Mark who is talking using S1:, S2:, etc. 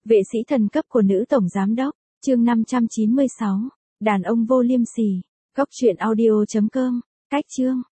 S1: Vệ sĩ thần cấp của nữ tổng giám đốc, chương 596, đàn ông vô liêm sỉ, góc truyện audio.com, cách chương.